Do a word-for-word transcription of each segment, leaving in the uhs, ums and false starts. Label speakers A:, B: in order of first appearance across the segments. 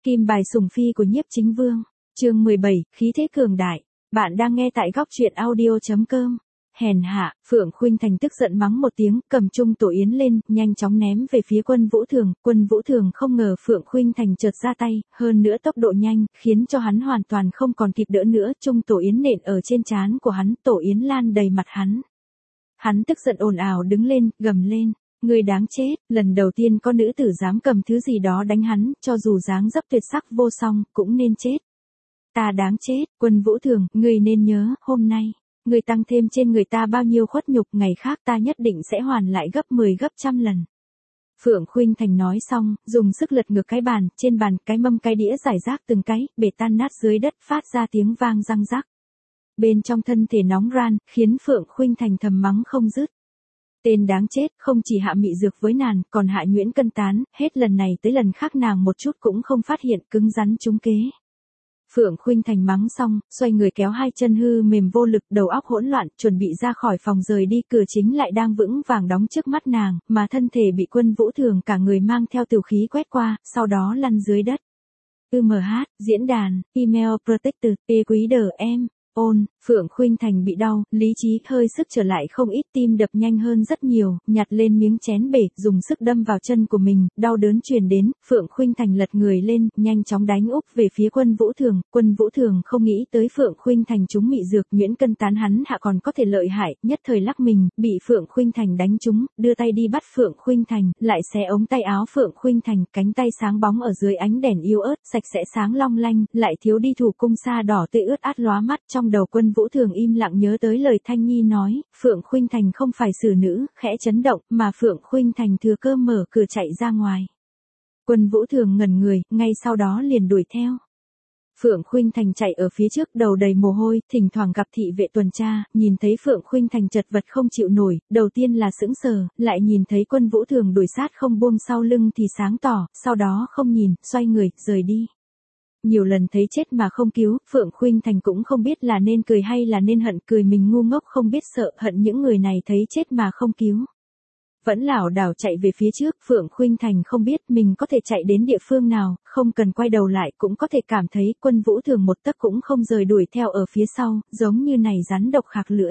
A: Kim bài sủng phi của Nhiếp Chính Vương, chương mười bảy, khí thế cường đại. Bạn đang nghe tại góc truyện audio chấm com. Hèn hạ, Phượng Khuynh Thành tức giận mắng một tiếng, cầm chung tổ yến lên, nhanh chóng ném về phía Quân Vũ Thường. Quân Vũ Thường không ngờ Phượng Khuynh Thành chợt ra tay, hơn nữa tốc độ nhanh, khiến cho hắn hoàn toàn không còn kịp đỡ nữa. Chung tổ yến nện ở trên trán của hắn, tổ yến lan đầy mặt hắn. Hắn tức giận ồn ào đứng lên, gầm lên. Người đáng chết, lần đầu tiên có nữ tử dám cầm thứ gì đó đánh hắn, cho dù dáng dấp tuyệt sắc vô song, cũng nên chết. Ta đáng chết, Quân Vũ Thường, người nên nhớ, hôm nay, người tăng thêm trên người ta bao nhiêu khuất nhục, ngày khác ta nhất định sẽ hoàn lại gấp mười gấp trăm lần. Phượng Khuynh Thành nói xong, dùng sức lật ngược cái bàn, trên bàn, cái mâm cái đĩa rải rác từng cái, bể tan nát dưới đất, phát ra tiếng vang răng rắc. Bên trong thân thể nóng ran, khiến Phượng Khuynh Thành thầm mắng không dứt. Tên đáng chết, không chỉ hạ mị dược với nàng, còn hạ nhuyễn cân tán, hết lần này tới lần khác nàng một chút cũng không phát hiện, cứng rắn trúng kế. Phượng Khuynh Thành mắng xong, xoay người kéo hai chân hư mềm vô lực, đầu óc hỗn loạn, chuẩn bị ra khỏi phòng rời đi, cửa chính lại đang vững vàng đóng trước mắt nàng, mà thân thể bị Quân Vũ Thường cả người mang theo tửu khí quét qua, sau đó lăn dưới đất. u em hát, diễn đàn, email protected, e quý đờ em. Ôn, Phượng Khuynh Thành bị đau, lý trí hơi sức trở lại không ít, tim đập nhanh hơn rất nhiều, nhặt lên miếng chén bể, dùng sức đâm vào chân của mình, đau đớn truyền đến, Phượng Khuynh Thành lật người lên, nhanh chóng đánh úp về phía Quân Vũ Thường. Quân Vũ Thường không nghĩ tới Phượng Khuynh Thành trúng mị dược, nhuyễn cân tán hắn hạ còn có thể lợi hại, nhất thời lắc mình, bị Phượng Khuynh Thành đánh trúng, đưa tay đi bắt Phượng Khuynh Thành, lại xé ống tay áo Phượng Khuynh Thành, cánh tay sáng bóng ở dưới ánh đèn yếu ớt, sạch sẽ sáng long lanh, lại thiếu đi thủ cung sa đỏ tươi ướt át lóa mắt. Trong đầu Quân Vũ Thường im lặng nhớ tới lời Thanh Nhi nói, Phượng Khuynh Thành không phải xử nữ, khẽ chấn động, mà Phượng Khuynh Thành thừa cơ mở cửa chạy ra ngoài. Quân Vũ Thường ngẩn người, ngay sau đó liền đuổi theo. Phượng Khuynh Thành chạy ở phía trước, đầu đầy mồ hôi, thỉnh thoảng gặp thị vệ tuần tra, nhìn thấy Phượng Khuynh Thành chật vật không chịu nổi, đầu tiên là sững sờ, lại nhìn thấy Quân Vũ Thường đuổi sát không buông sau lưng thì sáng tỏ, sau đó không nhìn, xoay người, rời đi. Nhiều lần thấy chết mà không cứu, Phượng Khuynh Thành cũng không biết là nên cười hay là nên hận, cười mình ngu ngốc không biết sợ, hận những người này thấy chết mà không cứu. Vẫn lảo đảo chạy về phía trước, Phượng Khuynh Thành không biết mình có thể chạy đến địa phương nào, không cần quay đầu lại cũng có thể cảm thấy Quân Vũ Thường một tấc cũng không rời đuổi theo ở phía sau, giống như này rắn độc khạc lưỡi.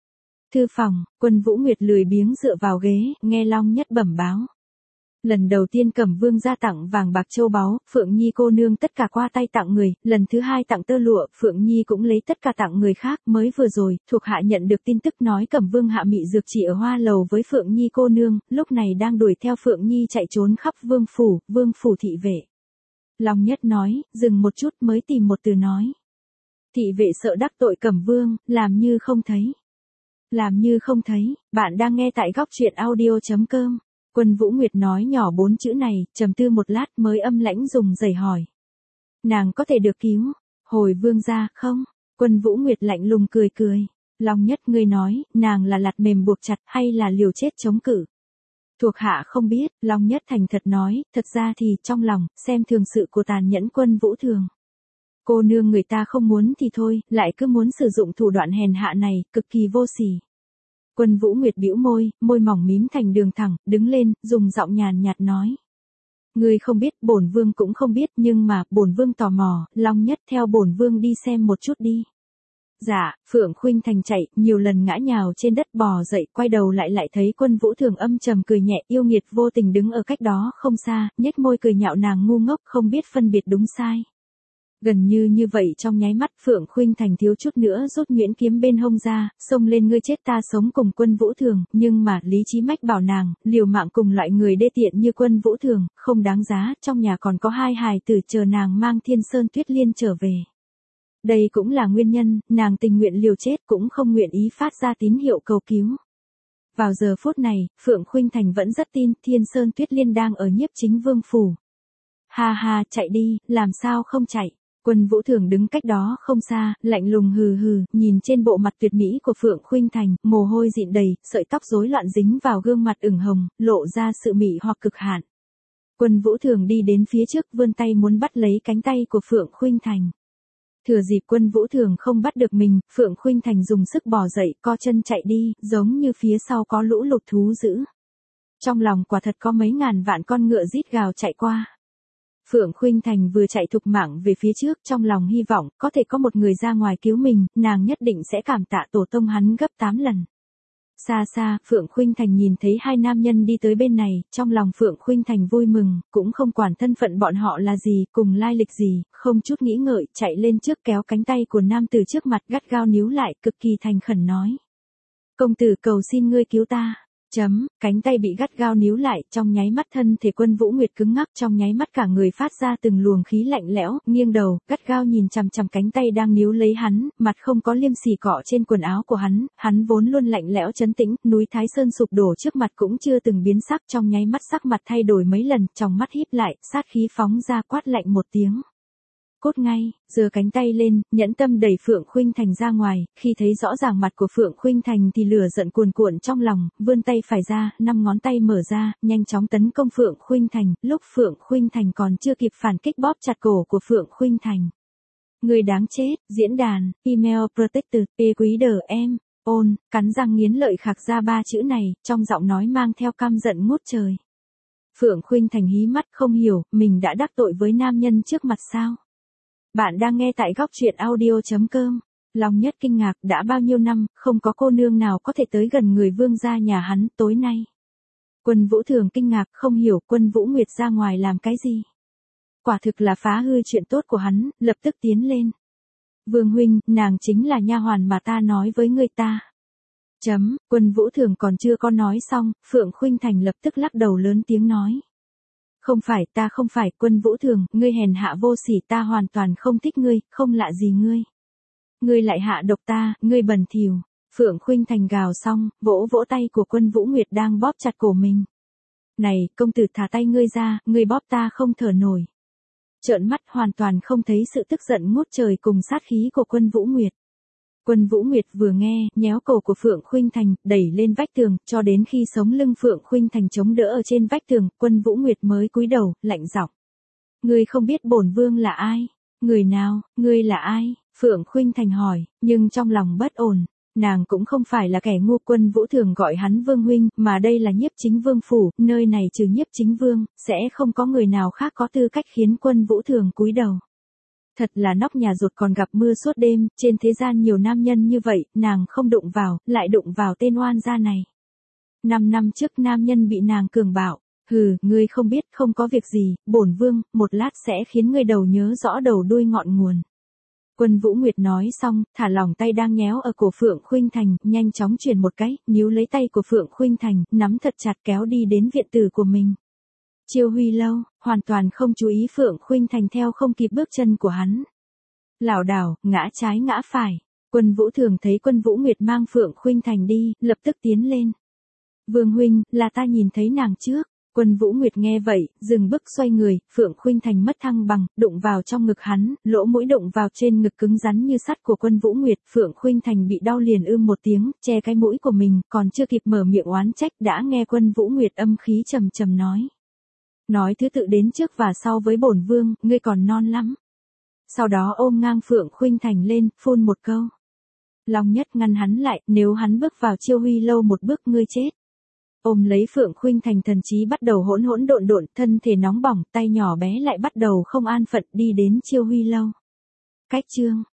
A: Thư phòng, Quân Vũ Nguyệt lười biếng dựa vào ghế, nghe Long Nhất bẩm báo. Lần đầu tiên Cẩm Vương ra tặng vàng bạc châu báu, Phượng Nhi cô nương tất cả qua tay tặng người, lần thứ hai tặng tơ lụa, Phượng Nhi cũng lấy tất cả tặng người khác, mới vừa rồi, thuộc hạ nhận được tin tức nói Cẩm Vương hạ mị dược chỉ ở hoa lầu với Phượng Nhi cô nương, lúc này đang đuổi theo Phượng Nhi chạy trốn khắp vương phủ, vương phủ thị vệ. Long Nhất nói, dừng một chút mới tìm một từ nói. Thị vệ sợ đắc tội Cẩm Vương, làm như không thấy. Làm như không thấy, bạn đang nghe tại góc truyện audio chấm com. Quân Vũ Nguyệt nói nhỏ bốn chữ này, trầm tư một lát mới âm lãnh dùng giày hỏi. Nàng có thể được cứu, hồi vương gia, không? Quân Vũ Nguyệt lạnh lùng cười cười. Long Nhất ngươi nói, nàng là lạt mềm buộc chặt hay là liều chết chống cự? Thuộc hạ không biết, Long Nhất thành thật nói, thật ra thì trong lòng, xem thường sự của tàn nhẫn Quân Vũ Thường. Cô nương người ta không muốn thì thôi, lại cứ muốn sử dụng thủ đoạn hèn hạ này, cực kỳ vô sỉ. Quân Vũ Nguyệt bĩu môi, môi mỏng mím thành đường thẳng, đứng lên, dùng giọng nhàn nhạt nói. Ngươi không biết, bổn vương cũng không biết, nhưng mà, bổn vương tò mò, Long Nhất theo bổn vương đi xem một chút đi. Dạ, Phượng Khuynh Thành chạy, nhiều lần ngã nhào trên đất bò dậy, quay đầu lại lại thấy Quân Vũ Thường âm trầm cười nhẹ, yêu nghiệt vô tình đứng ở cách đó không xa, nhếch môi cười nhạo nàng ngu ngốc không biết phân biệt đúng sai. Gần như như vậy trong nháy mắt Phượng Khuynh Thành thiếu chút nữa rút nhuyễn kiếm bên hông ra, xông lên ngươi chết ta sống cùng Quân Vũ Thường, nhưng mà lý trí mách bảo nàng, liều mạng cùng loại người đê tiện như Quân Vũ Thường, không đáng giá, trong nhà còn có hai hài tử chờ nàng mang Thiên Sơn Tuyết Liên trở về. Đây cũng là nguyên nhân, nàng tình nguyện liều chết cũng không nguyện ý phát ra tín hiệu cầu cứu. Vào giờ phút này, Phượng Khuynh Thành vẫn rất tin Thiên Sơn Tuyết Liên đang ở Nhiếp Chính Vương phủ. Ha ha, chạy đi, làm sao không chạy? Quân Vũ Thường đứng cách đó không xa, lạnh lùng hừ hừ, nhìn trên bộ mặt tuyệt mỹ của Phượng Khuynh Thành, mồ hôi dịn đầy, sợi tóc rối loạn dính vào gương mặt ửng hồng, lộ ra sự mị hoặc cực hạn. Quân Vũ Thường đi đến phía trước, vươn tay muốn bắt lấy cánh tay của Phượng Khuynh Thành. Thừa dịp Quân Vũ Thường không bắt được mình, Phượng Khuynh Thành dùng sức bò dậy, co chân chạy đi, giống như phía sau có lũ lụt thú dữ. Trong lòng quả thật có mấy ngàn vạn con ngựa rít gào chạy qua. Phượng Khuynh Thành vừa chạy thục mạng về phía trước trong lòng hy vọng có thể có một người ra ngoài cứu mình, nàng nhất định sẽ cảm tạ tổ tông hắn gấp tám lần. Xa xa, Phượng Khuynh Thành nhìn thấy hai nam nhân đi tới bên này, trong lòng Phượng Khuynh Thành vui mừng, cũng không quản thân phận bọn họ là gì, cùng lai lịch gì, không chút nghĩ ngợi, chạy lên trước kéo cánh tay của nam tử trước mặt gắt gao níu lại, cực kỳ thành khẩn nói. Công tử cầu xin ngươi cứu ta. Chấm, cánh tay bị gắt gao níu lại, trong nháy mắt thân thể Quân Vũ Nguyệt cứng ngắc, trong nháy mắt cả người phát ra từng luồng khí lạnh lẽo, nghiêng đầu, gắt gao nhìn chằm chằm cánh tay đang níu lấy hắn, mặt không có liêm sỉ cọ trên quần áo của hắn, hắn vốn luôn lạnh lẽo trấn tĩnh, núi Thái Sơn sụp đổ trước mặt cũng chưa từng biến sắc, trong nháy mắt sắc mặt thay đổi mấy lần, trong mắt híp lại, sát khí phóng ra quát lạnh một tiếng. Cốt ngay, giơ cánh tay lên, nhẫn tâm đẩy Phượng Khuynh Thành ra ngoài, khi thấy rõ ràng mặt của Phượng Khuynh Thành thì lửa giận cuồn cuộn trong lòng, vươn tay phải ra, năm ngón tay mở ra, nhanh chóng tấn công Phượng Khuynh Thành, lúc Phượng Khuynh Thành còn chưa kịp phản kích bóp chặt cổ của Phượng Khuynh Thành. Người đáng chết, diễn đàn, email protected, e quý đờ em, ôn, cắn răng nghiến lợi khạc ra ba chữ này, trong giọng nói mang theo căm giận ngút trời. Phượng Khuynh Thành hí mắt không hiểu, mình đã đắc tội với nam nhân trước mặt sao? Bạn đang nghe tại góc truyện audio chấm com. Long Nhất kinh ngạc, đã bao nhiêu năm, không có cô nương nào có thể tới gần người vương gia nhà hắn, tối nay. Quân Vũ Thường kinh ngạc, không hiểu Quân Vũ Nguyệt ra ngoài làm cái gì. Quả thực là phá hư chuyện tốt của hắn, lập tức tiến lên. Vương huynh, nàng chính là nha hoàn mà ta nói với người ta. Chấm, Quân Vũ Thường còn chưa có nói xong, Phượng Khuynh Thành lập tức lắc đầu lớn tiếng nói. Không phải, ta không phải, Quân Vũ Thường, ngươi hèn hạ vô sỉ, ta hoàn toàn không thích ngươi, không lạ gì ngươi. Ngươi lại hạ độc ta, ngươi bẩn thỉu. Phượng Khuynh Thành gào xong, vỗ vỗ tay của Quân Vũ Nguyệt đang bóp chặt cổ mình. Này, công tử thả tay ngươi ra, ngươi bóp ta không thở nổi. Trợn mắt hoàn toàn không thấy sự tức giận ngút trời cùng sát khí của Quân Vũ Nguyệt. Quân Vũ Nguyệt vừa nghe, nhéo cổ của Phượng Khuynh Thành, đẩy lên vách tường, cho đến khi sống lưng Phượng Khuynh Thành chống đỡ ở trên vách tường, Quân Vũ Nguyệt mới cúi đầu, lạnh giọng. Ngươi không biết bổn vương là ai? Người nào, ngươi là ai? Phượng Khuynh Thành hỏi, nhưng trong lòng bất ổn. Nàng cũng không phải là kẻ ngu, Quân Vũ thường gọi hắn vương huynh, mà đây là Nhiếp Chính Vương phủ, nơi này trừ Nhiếp Chính Vương, sẽ không có người nào khác có tư cách khiến Quân Vũ thường cúi đầu. Thật là nóc nhà ruột còn gặp mưa suốt đêm, trên thế gian nhiều nam nhân như vậy, nàng không đụng vào, lại đụng vào tên oan gia này. Năm năm trước nam nhân bị nàng cường bạo, hừ, ngươi không biết, không có việc gì, bổn vương, một lát sẽ khiến ngươi đầu nhớ rõ đầu đuôi ngọn nguồn. Quân Vũ Nguyệt nói xong, thả lỏng tay đang nhéo ở cổ Phượng Khuynh Thành, nhanh chóng chuyển một cái, níu lấy tay của Phượng Khuynh Thành, nắm thật chặt kéo đi đến viện tử của mình. Chiêu Huy Lâu, hoàn toàn không chú ý Phượng Khuynh Thành theo không kịp bước chân của hắn. Lảo đảo, ngã trái ngã phải. Quân Vũ Thường thấy Quân Vũ Nguyệt mang Phượng Khuynh Thành đi, lập tức tiến lên. Vương huynh, là ta nhìn thấy nàng trước. Quân Vũ Nguyệt nghe vậy, dừng bước xoay người, Phượng Khuynh Thành mất thăng bằng, đụng vào trong ngực hắn, lỗ mũi đụng vào trên ngực cứng rắn như sắt của Quân Vũ Nguyệt, Phượng Khuynh Thành bị đau liền ưm một tiếng, che cái mũi của mình, còn chưa kịp mở miệng oán trách đã nghe Quân Vũ Nguyệt âm khí trầm trầm nói. Nói thứ tự đến trước và sau với bổn vương, ngươi còn non lắm. Sau đó ôm ngang Phượng Khuynh Thành lên, phun một câu. Long Nhất ngăn hắn lại, nếu hắn bước vào Chiêu Huy Lâu một bước ngươi chết. Ôm lấy Phượng Khuynh Thành thần trí bắt đầu hỗn hỗn độn độn, thân thể nóng bỏng, tay nhỏ bé lại bắt đầu không an phận đi đến Chiêu Huy Lâu. Cách chương